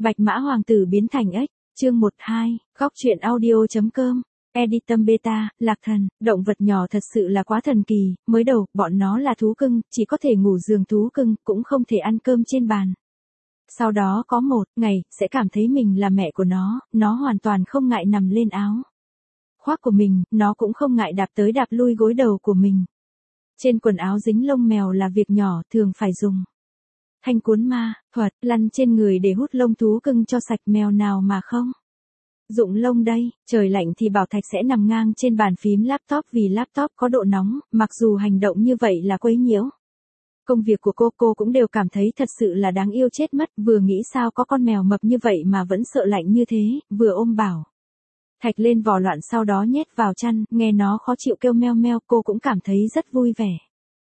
Bạch Mã Hoàng tử biến thành ếch, chương 12, góc truyện audio.com. Editum Beta, Lạc Thần, động vật nhỏ thật sự là quá thần kỳ, mới đầu, bọn nó là thú cưng, chỉ có thể ngủ giường thú cưng, cũng không thể ăn cơm trên bàn. Sau đó có một ngày, sẽ cảm thấy mình là mẹ của nó hoàn toàn không ngại nằm lên áo khoác của mình, nó cũng không ngại đạp tới đạp lui gối đầu của mình. Trên quần áo dính lông mèo là việc nhỏ, thường phải dùng thanh cuốn ma thuật lăn trên người để hút lông thú cưng cho sạch, mèo nào mà không dụng lông đây. Trời lạnh thì Bảo Thạch sẽ nằm ngang trên bàn phím laptop vì laptop có độ nóng, mặc dù hành động như vậy là quấy nhiễu công việc của cô cũng đều cảm thấy thật sự là đáng yêu chết mất, vừa nghĩ sao có con mèo mập như vậy mà vẫn sợ lạnh như thế, vừa ôm Bảo Thạch lên vò loạn sau đó nhét vào chăn, nghe nó khó chịu kêu meo meo, cô cũng cảm thấy rất vui vẻ.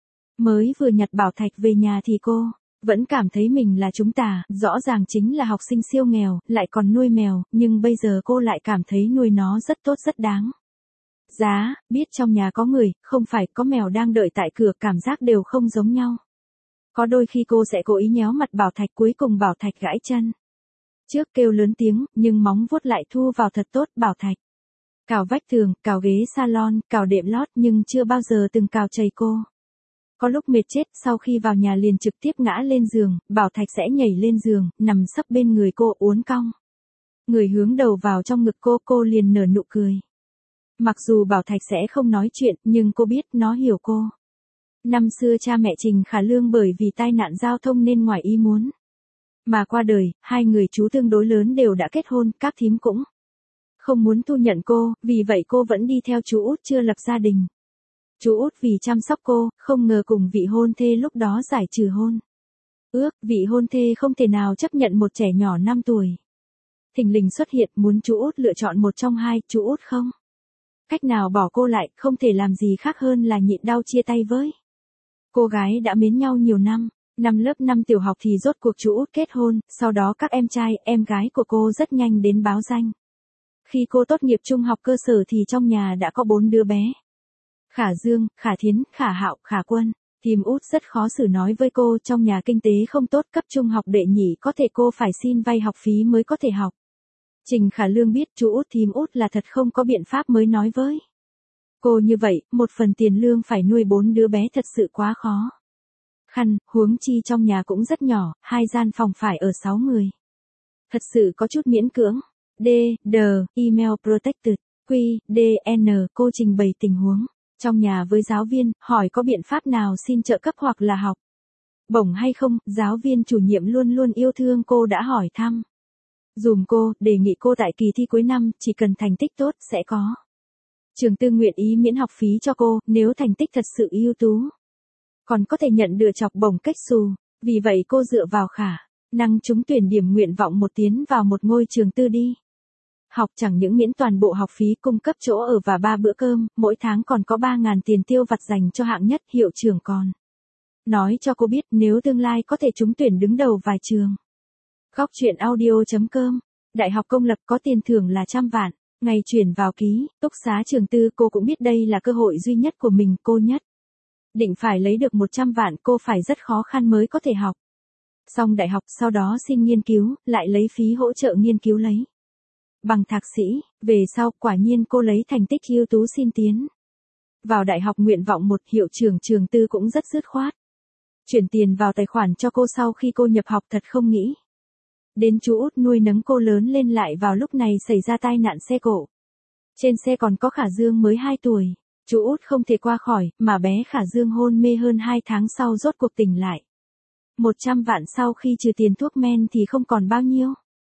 Mới vừa nhặt Bảo Thạch về nhà thì cô vẫn cảm thấy mình là chúng ta, rõ ràng chính là học sinh siêu nghèo, lại còn nuôi mèo, nhưng bây giờ cô lại cảm thấy nuôi nó rất tốt rất đáng giá, biết trong nhà có người, không phải có mèo đang đợi tại cửa, cảm giác đều không giống nhau. Có đôi khi cô sẽ cố ý nhéo mặt Bảo Thạch, cuối cùng Bảo Thạch gãi chân trước kêu lớn tiếng, nhưng móng vuốt lại thu vào thật tốt. Bảo Thạch cào vách tường, cào ghế salon, cào đệm lót nhưng chưa bao giờ từng cào chày cô. Có lúc mệt chết, sau khi vào nhà liền trực tiếp ngã lên giường, Bảo Thạch sẽ nhảy lên giường, nằm sấp bên người cô, uốn cong người hướng đầu vào trong ngực cô liền nở nụ cười. Mặc dù Bảo Thạch sẽ không nói chuyện, nhưng cô biết nó hiểu cô. Năm xưa cha mẹ Trình Khả Lương bởi vì tai nạn giao thông nên ngoài ý muốn mà qua đời, hai người chú tương đối lớn đều đã kết hôn, các thím cũng không muốn thu nhận cô, vì vậy cô vẫn đi theo chú út chưa lập gia đình. Chú út vì chăm sóc cô, không ngờ cùng vị hôn thê lúc đó giải trừ hôn ước, vị hôn thê không thể nào chấp nhận một trẻ nhỏ 5 tuổi. Thình lình xuất hiện, muốn chú út lựa chọn một trong hai, chú út không cách nào bỏ cô lại, không thể làm gì khác hơn là nhịn đau chia tay với cô gái đã mến nhau nhiều năm. Năm lớp 5 tiểu học thì rốt cuộc chú út kết hôn, sau đó các em trai, em gái của cô rất nhanh đến báo danh. Khi cô tốt nghiệp trung học cơ sở thì trong nhà đã có 4 đứa bé. Khả Dương, Khả Thiến, Khả Hạo, Khả Quân. Thím út rất khó xử nói với cô, trong nhà kinh tế không tốt, cấp trung học đệ nhị có thể cô phải xin vay học phí mới có thể học. Trình Khả Lương biết chú út thím út là thật không có biện pháp mới nói với cô như vậy, một phần tiền lương phải nuôi 4 đứa bé thật sự quá khó khăn, huống chi trong nhà cũng rất nhỏ, 2 gian phòng phải ở 6 người. Thật sự có chút miễn cưỡng. Email protected, Q, DN, cô trình bày tình huống trong nhà với giáo viên, hỏi có biện pháp nào xin trợ cấp hoặc là học bổng hay không. Giáo viên chủ nhiệm luôn luôn yêu thương cô đã hỏi thăm dùm cô, đề nghị cô tại kỳ thi cuối năm, chỉ cần thành tích tốt sẽ có trường tư nguyện ý miễn học phí cho cô, nếu thành tích thật sự ưu tú còn có thể nhận được học bổng cách xù. Vì vậy cô dựa vào khả năng trúng tuyển điểm nguyện vọng một tiến vào một ngôi trường tư đi học, chẳng những miễn toàn bộ học phí, cung cấp chỗ ở và 3 bữa cơm, mỗi tháng còn có 3.000 tiền tiêu vặt dành cho hạng nhất. Hiệu trưởng còn nói cho cô biết nếu tương lai có thể trúng tuyển đứng đầu vài trường. Góc truyện audio.com. Đại học công lập có tiền thưởng là 100 vạn. Ngày chuyển vào ký túc xá trường tư, cô cũng biết đây là cơ hội duy nhất của mình, cô nhất định phải lấy được 100 vạn, cô phải rất khó khăn mới có thể học xong đại học, sau đó xin nghiên cứu, lại lấy phí hỗ trợ nghiên cứu lấy bằng thạc sĩ. Về sau, quả nhiên cô lấy thành tích ưu tú xin tiến vào đại học nguyện vọng 1. Hiệu trưởng trường tư cũng rất dứt khoát chuyển tiền vào tài khoản cho cô sau khi cô nhập học, thật không nghĩ đến chú út nuôi nấng cô lớn lên lại vào lúc này xảy ra tai nạn xe cộ. Trên xe còn có Khả Dương mới 2 tuổi. Chú út không thể qua khỏi, mà bé Khả Dương hôn mê hơn 2 tháng sau rốt cuộc tỉnh lại. 100 vạn sau khi trừ tiền thuốc men thì không còn bao nhiêu.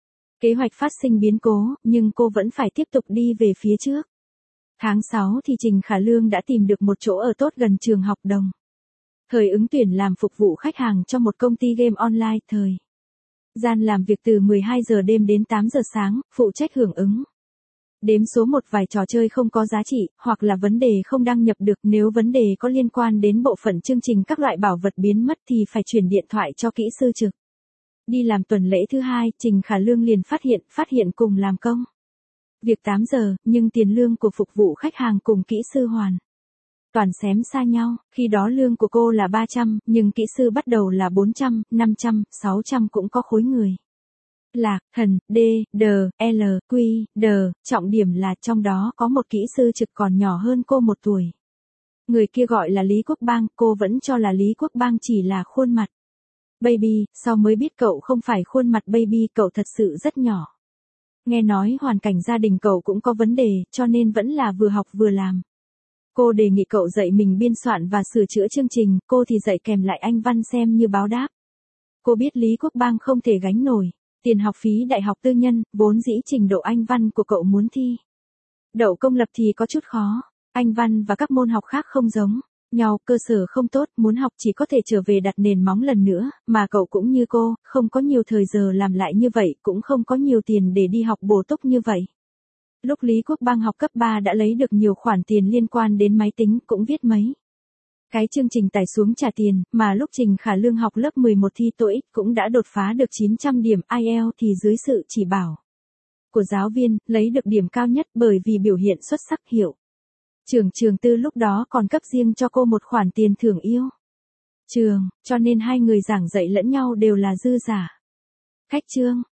Kế hoạch phát sinh biến cố, nhưng cô vẫn phải tiếp tục đi về phía trước. Tháng 6 thì Trình Khả Lương đã tìm được một chỗ ở tốt gần trường học đồng thời ứng tuyển làm phục vụ khách hàng cho một công ty game online. Thời gian làm việc từ 12 giờ đêm đến 8 giờ sáng, phụ trách hưởng ứng đếm số một vài trò chơi không có giá trị, hoặc là vấn đề không đăng nhập được. Nếu vấn đề có liên quan đến bộ phận chương trình các loại bảo vật biến mất thì phải chuyển điện thoại cho kỹ sư trực. Đi làm tuần lễ thứ 2, Trình Khả Lương liền phát hiện cùng làm công việc 8 giờ, nhưng tiền lương của phục vụ khách hàng cùng kỹ sư hoàn toàn xém xa nhau. Khi đó lương của cô là 300, nhưng kỹ sư bắt đầu là 400, 500, 600 cũng có khối người. Lạc Thần, D, D, L, Q, D, trọng điểm là trong đó có một kỹ sư trực còn nhỏ hơn cô 1 tuổi. Người kia gọi là Lý Quốc Bang, cô vẫn cho là Lý Quốc Bang chỉ là khuôn mặt. Baby, sau mới biết cậu không phải khuôn mặt baby, cậu thật sự rất nhỏ. Nghe nói hoàn cảnh gia đình cậu cũng có vấn đề, cho nên vẫn là vừa học vừa làm. Cô đề nghị cậu dạy mình biên soạn và sửa chữa chương trình, cô thì dạy kèm lại anh văn xem như báo đáp. Cô biết Lý Quốc Bang không thể gánh nổi tiền học phí đại học tư nhân, vốn dĩ trình độ anh văn của cậu muốn thi đậu công lập thì có chút khó. Anh văn và các môn học khác không giống nhau, cơ sở không tốt, muốn học chỉ có thể trở về đặt nền móng lần nữa, mà cậu cũng như cô, không có nhiều thời giờ làm lại như vậy, cũng không có nhiều tiền để đi học bổ túc như vậy. Lúc Lý Quốc Bang học cấp 3 đã lấy được nhiều khoản tiền liên quan đến máy tính, cũng viết mấy cái chương trình tải xuống trả tiền, mà lúc Trình Khả Lương học lớp 11 thi TOEIC cũng đã đột phá được 900 điểm IELTS thì dưới sự chỉ bảo của giáo viên, lấy được điểm cao nhất bởi vì biểu hiện xuất sắc. Hiệu trường tư lúc đó còn cấp riêng cho cô một khoản tiền thưởng yêu trường, cho nên hai người giảng dạy lẫn nhau đều là dư giả. Khách chương